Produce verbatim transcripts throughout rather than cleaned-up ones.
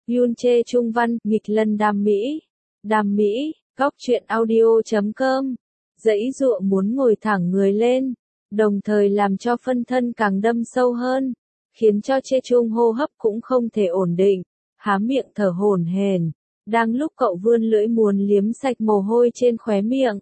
Yoon Chae Chung văn, nghịch lân đam mỹ. Đam mỹ, góc truyện audio chấm com. Dãy dụa muốn ngồi thẳng người lên, đồng thời làm cho phân thân càng đâm sâu hơn, khiến cho Chae Chung hô hấp cũng không thể ổn định, há miệng thở hổn hển. Đang lúc cậu vươn lưỡi muốn liếm sạch mồ hôi trên khóe miệng,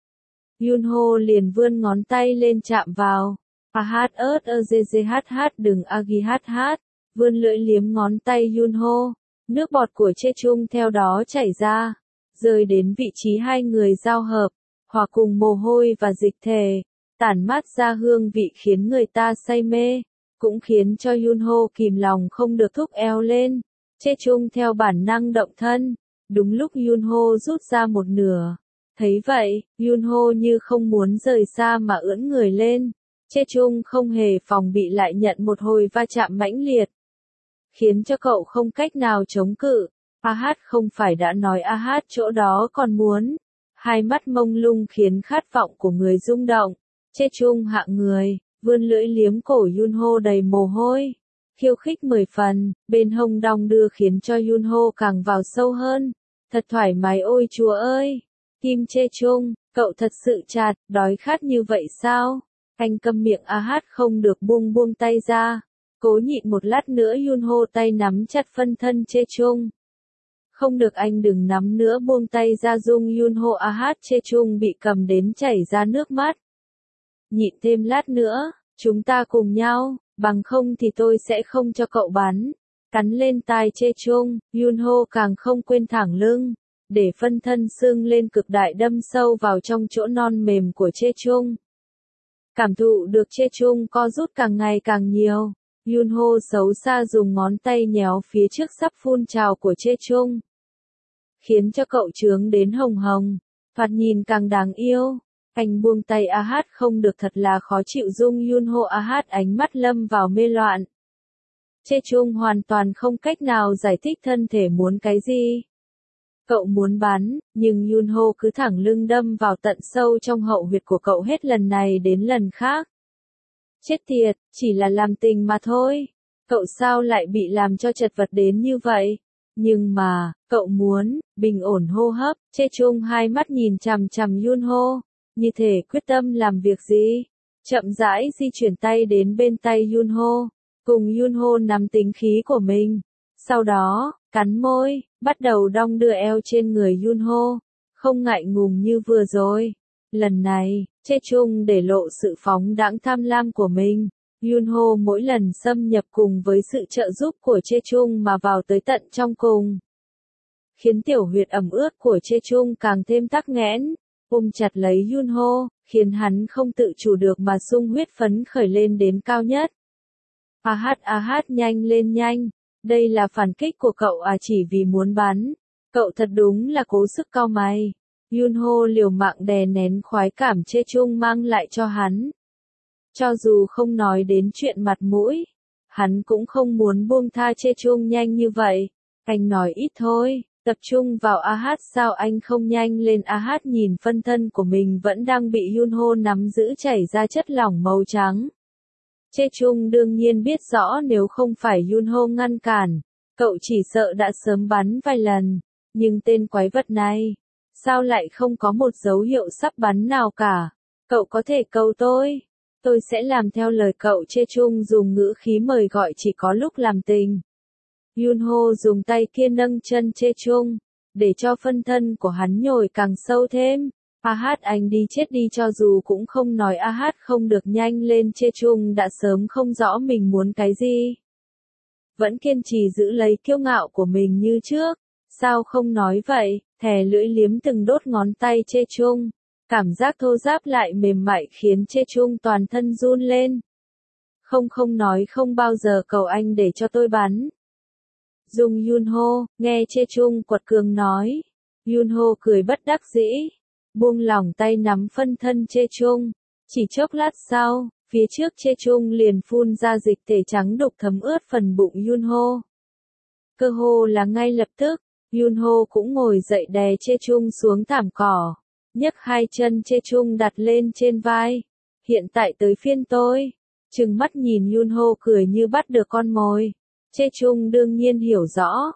Yoon Ho liền vươn ngón tay lên chạm vào. A hát ớt ơ dê dê hát hát đừng agi hát hát. Vươn lưỡi liếm ngón tay Yoon Ho. Nước bọt của Chae Chung theo đó chảy ra, rơi đến vị trí hai người giao hợp, hòa cùng mồ hôi và dịch thể, tản mát ra hương vị khiến người ta say mê, cũng khiến cho Yoon Ho kìm lòng không được thúc eo lên. Chae Chung theo bản năng động thân, đúng lúc Yoon Ho rút ra một nửa. Thấy vậy, Yoon Ho như không muốn rời xa mà ưỡn người lên. Chae Chung không hề phòng bị lại nhận một hồi va chạm mãnh liệt, khiến cho cậu không cách nào chống cự. A hát không phải đã nói A hát chỗ đó còn muốn. Hai mắt mông lung khiến khát vọng của người rung động. Chae Chung hạ người, vươn lưỡi liếm cổ Yoon Ho đầy mồ hôi. Khiêu khích mười phần, bên hông đong đưa khiến cho Yoon Ho càng vào sâu hơn. Thật thoải mái ôi chúa ơi. Kim Chae Chung, cậu thật sự chạt, đói khát như vậy sao? Anh câm miệng. A hát không được buông buông tay ra. Cố nhịn một lát nữa. Yoon Ho tay nắm chặt phân thân Chae Chung. Không được, anh đừng nắm nữa, buông tay ra. Dung Yoon Ho. A hát Chae Chung bị cầm đến chảy ra nước mắt. Nhịn thêm lát nữa, chúng ta cùng nhau, bằng không thì tôi sẽ không cho cậu bắn. Cắn lên tai Chae Chung, Yoon Ho càng không quên thẳng lưng, để phân thân sưng lên cực đại đâm sâu vào trong chỗ non mềm của Chae Chung. Cảm thụ được Chae Chung co rút càng ngày càng nhiều, Yoon Ho xấu xa dùng ngón tay nhéo phía trước sắp phun trào của Chae Chung, khiến cho cậu trướng đến hồng hồng, thoạt nhìn càng đáng yêu. Anh buông tay. A hát không được, thật là khó chịu. Dung Yoon Ho. A hát ánh mắt lâm vào mê loạn. Chae Chung hoàn toàn không cách nào giải thích thân thể muốn cái gì. Cậu muốn bắn, nhưng Yoon Ho cứ thẳng lưng đâm vào tận sâu trong hậu huyệt của cậu hết lần này đến lần khác. Chết tiệt, chỉ là làm tình mà thôi. Cậu sao lại bị làm cho chật vật đến như vậy? Nhưng mà, cậu muốn, bình ổn hô hấp. Chae Chung hai mắt nhìn chằm chằm Yoon Ho, như thể quyết tâm làm việc gì. Chậm rãi di chuyển tay đến bên tay Yoon Ho, cùng Yoon Ho nắm tính khí của mình. Sau đó, cắn môi, bắt đầu đong đưa eo trên người Yoon Ho, không ngại ngùng như vừa rồi. Lần này, Chae Chung để lộ sự phóng đãng tham lam của mình. Yoon Ho mỗi lần xâm nhập cùng với sự trợ giúp của Chae Chung mà vào tới tận trong cùng, khiến tiểu huyệt ẩm ướt của Chae Chung càng thêm tắc nghẽn. Ôm chặt lấy Yoon Ho, khiến hắn không tự chủ được mà sung huyết phấn khởi lên đến cao nhất. A hát a hát nhanh lên nhanh, đây là phản kích của cậu à, chỉ vì muốn bắn. Cậu thật đúng là cố sức cau mày. Yoon Ho liều mạng đè nén khoái cảm Chae Chung mang lại cho hắn. Cho dù không nói đến chuyện mặt mũi, hắn cũng không muốn buông tha Chae Chung nhanh như vậy. Anh nói ít thôi. Tập trung vào A hát, sao anh không nhanh lên? A hát nhìn phân thân của mình vẫn đang bị Yoon Ho nắm giữ chảy ra chất lỏng màu trắng. Chae Chung đương nhiên biết rõ nếu không phải Yoon Ho ngăn cản, cậu chỉ sợ đã sớm bắn vài lần. Nhưng tên quái vật này, sao lại không có một dấu hiệu sắp bắn nào cả? Cậu có thể câu tôi, tôi sẽ làm theo lời cậu. Chae Chung dùng ngữ khí mời gọi chỉ có lúc làm tình. Yoon Ho dùng tay kia nâng chân Chae Chung, để cho phân thân của hắn nhồi càng sâu thêm. A hát anh đi chết đi, cho dù cũng không nói. A hát không được, nhanh lên. Chae Chung đã sớm không rõ mình muốn cái gì, vẫn kiên trì giữ lấy kiêu ngạo của mình như trước. Sao không nói vậy? Thè lưỡi liếm từng đốt ngón tay Chae Chung, cảm giác thô ráp lại mềm mại khiến Chae Chung toàn thân run lên. Không không nói không bao giờ cầu anh để cho tôi bắn. Dung Yoon Ho, nghe Chae Chung quật cường nói. Yoon Ho cười bất đắc dĩ, buông lỏng tay nắm phân thân Chae Chung. Chỉ chốc lát sau, phía trước Chae Chung liền phun ra dịch thể trắng đục thấm ướt phần bụng Yoon Ho. Cơ hồ là ngay lập tức, Yoon Ho cũng ngồi dậy đè Chae Chung xuống thảm cỏ, nhấc hai chân Chae Chung đặt lên trên vai. Hiện tại tới phiên tôi. Trừng mắt nhìn Yoon Ho cười như bắt được con mồi. Chae Chung đương nhiên hiểu rõ.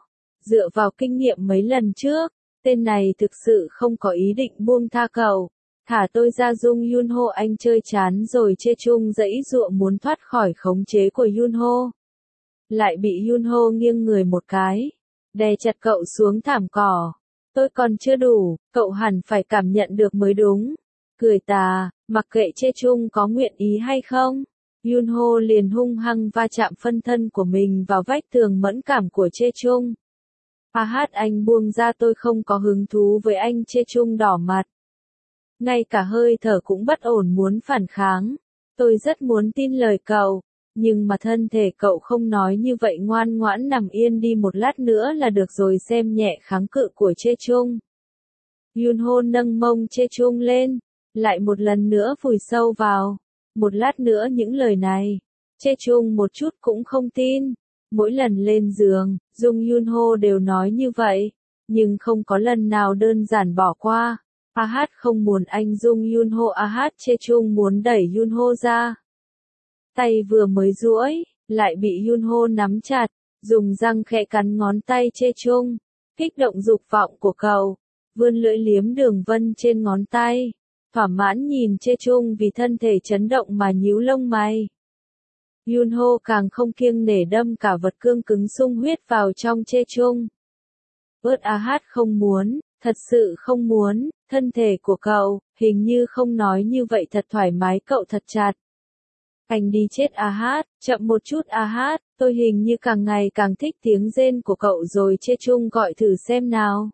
Dựa vào kinh nghiệm mấy lần trước, tên này thực sự không có ý định buông tha cậu. Thả tôi ra. Dung Yunho, anh chơi chán rồi. Chê Chung giãy giụa muốn thoát khỏi khống chế của Yunho. Lại bị Yunho nghiêng người một cái, đè chặt cậu xuống thảm cỏ. Tôi còn chưa đủ, cậu hẳn phải cảm nhận được mới đúng. Cười tà, mặc kệ Chê Chung có nguyện ý hay không. Yunho liền hung hăng va chạm phân thân của mình vào vách tường mẫn cảm của Chê Chung. A hát, anh buông ra, tôi không có hứng thú với anh. Chê Chung đỏ mặt. Ngay cả hơi thở cũng bất ổn muốn phản kháng. Tôi rất muốn tin lời cậu, nhưng mà thân thể cậu không nói như vậy. Ngoan ngoãn nằm yên đi một lát nữa là được rồi. Xem nhẹ kháng cự của Chê Chung. Yunho nâng mông Chê Chung lên, lại một lần nữa vùi sâu vào. Một lát nữa những lời này, Chê Chung một chút cũng không tin. Mỗi lần lên giường, Dung Yunho đều nói như vậy, nhưng không có lần nào đơn giản bỏ qua. A hát không muốn anh. Dung Yunho. A hát. Chê Chung muốn đẩy Yunho ra. Tay vừa mới duỗi, lại bị Yunho nắm chặt, dùng răng khẽ cắn ngón tay Chê Chung. Kích động dục vọng của cậu, vươn lưỡi liếm đường vân trên ngón tay. Thỏa mãn nhìn Chê Chung vì thân thể chấn động mà nhíu lông mày. Yunho càng không kiêng nể đâm cả vật cương cứng sung huyết vào trong Chê Chung. Ướt. A hát không muốn, thật sự không muốn. Thân thể của cậu, hình như không nói như vậy thật thoải mái. Cậu thật chặt. Anh đi chết. A hát, chậm một chút. A hát, tôi hình như càng ngày càng thích tiếng rên của cậu rồi. Chê Chung gọi thử xem nào.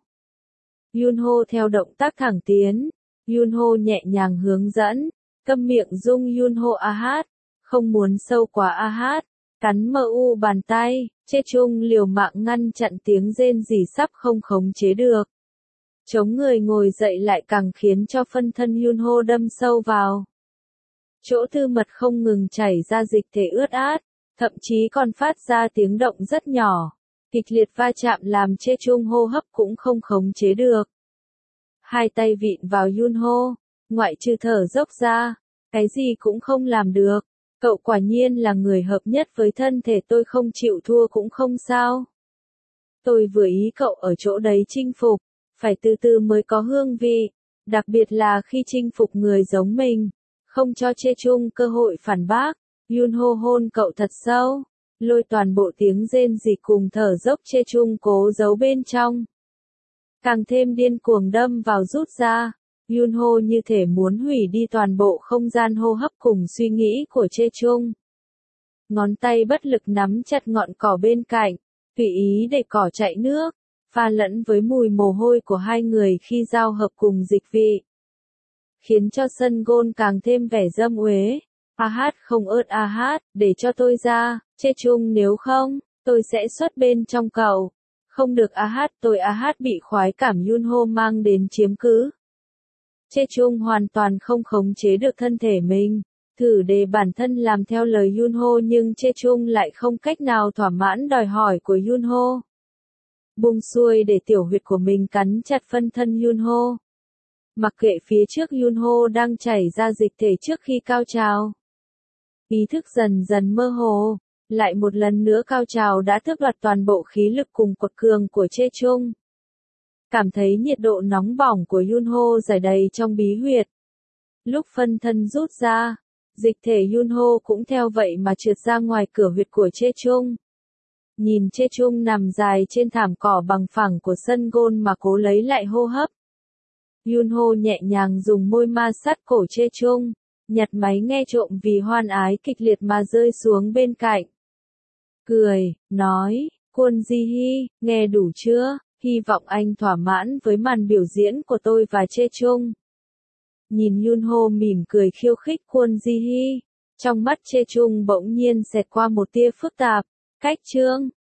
Yunho theo động tác thẳng tiến. Yunho nhẹ nhàng hướng dẫn. Câm miệng. Dung Yunho. A hát, không muốn sâu quá. A hát, cắn mờ u bàn tay. Chê Chung liều mạng ngăn chặn tiếng rên rỉ sắp không khống chế được. Chống người ngồi dậy lại càng khiến cho phân thân Yunho đâm sâu vào. Chỗ tư mật không ngừng chảy ra dịch thể ướt át, thậm chí còn phát ra tiếng động rất nhỏ. Kịch liệt va chạm làm Chê Chung hô hấp cũng không khống chế được. Hai tay vịn vào Yunho, ngoại trừ thở dốc ra, cái gì cũng không làm được. Cậu quả nhiên là người hợp nhất với thân thể tôi. Không chịu thua cũng không sao. Tôi vừa ý cậu ở chỗ đấy chinh phục, phải từ từ mới có hương vị, đặc biệt là khi chinh phục người giống mình. Không cho Chê Chung cơ hội phản bác, Yunho hôn cậu thật sâu, lôi toàn bộ tiếng rên rỉ cùng thở dốc Chê Chung cố giấu bên trong. Càng thêm điên cuồng đâm vào rút ra, Yunho như thể muốn hủy đi toàn bộ không gian hô hấp cùng suy nghĩ của Chê Chung. Ngón tay bất lực nắm chặt ngọn cỏ bên cạnh, tùy ý để cỏ chạy nước, pha lẫn với mùi mồ hôi của hai người khi giao hợp cùng dịch vị, khiến cho sân gôn càng thêm vẻ dâm uế. A hát không ớt. A hát, để cho tôi ra. Chê Chung, nếu không, tôi sẽ xuất bên trong cậu. Không được. A hát, tôi. A hát bị khoái cảm Yunho mang đến chiếm cứ. Chê Chung hoàn toàn không khống chế được thân thể mình, thử để bản thân làm theo lời Yunho nhưng Chê Chung lại không cách nào thỏa mãn đòi hỏi của Yunho. Buông xuôi để tiểu huyệt của mình cắn chặt phân thân Yunho. Mặc kệ phía trước Yunho đang chảy ra dịch thể trước khi cao trào. Ý thức dần dần mơ hồ, lại một lần nữa cao trào đã tước đoạt toàn bộ khí lực cùng quật cường của Chê Chung. Cảm thấy nhiệt độ nóng bỏng của Yunho rải đầy trong bí huyệt. Lúc phân thân rút ra, dịch thể Yunho cũng theo vậy mà trượt ra ngoài cửa huyệt của Chê Chung. Nhìn Chê Chung nằm dài trên thảm cỏ bằng phẳng của sân gôn mà cố lấy lại hô hấp. Yunho nhẹ nhàng dùng môi ma sát cổ Chê Chung, nhặt máy nghe trộm vì hoan ái kịch liệt mà rơi xuống bên cạnh. Cười, nói, Kwon Ji Hee, nghe đủ chưa? Hy vọng anh thỏa mãn với màn biểu diễn của tôi và Chê Chung. Nhìn Yunho mỉm cười khiêu khích Kwon Ji Hee, trong mắt Chê Chung bỗng nhiên xẹt qua một tia phức tạp. Cách chương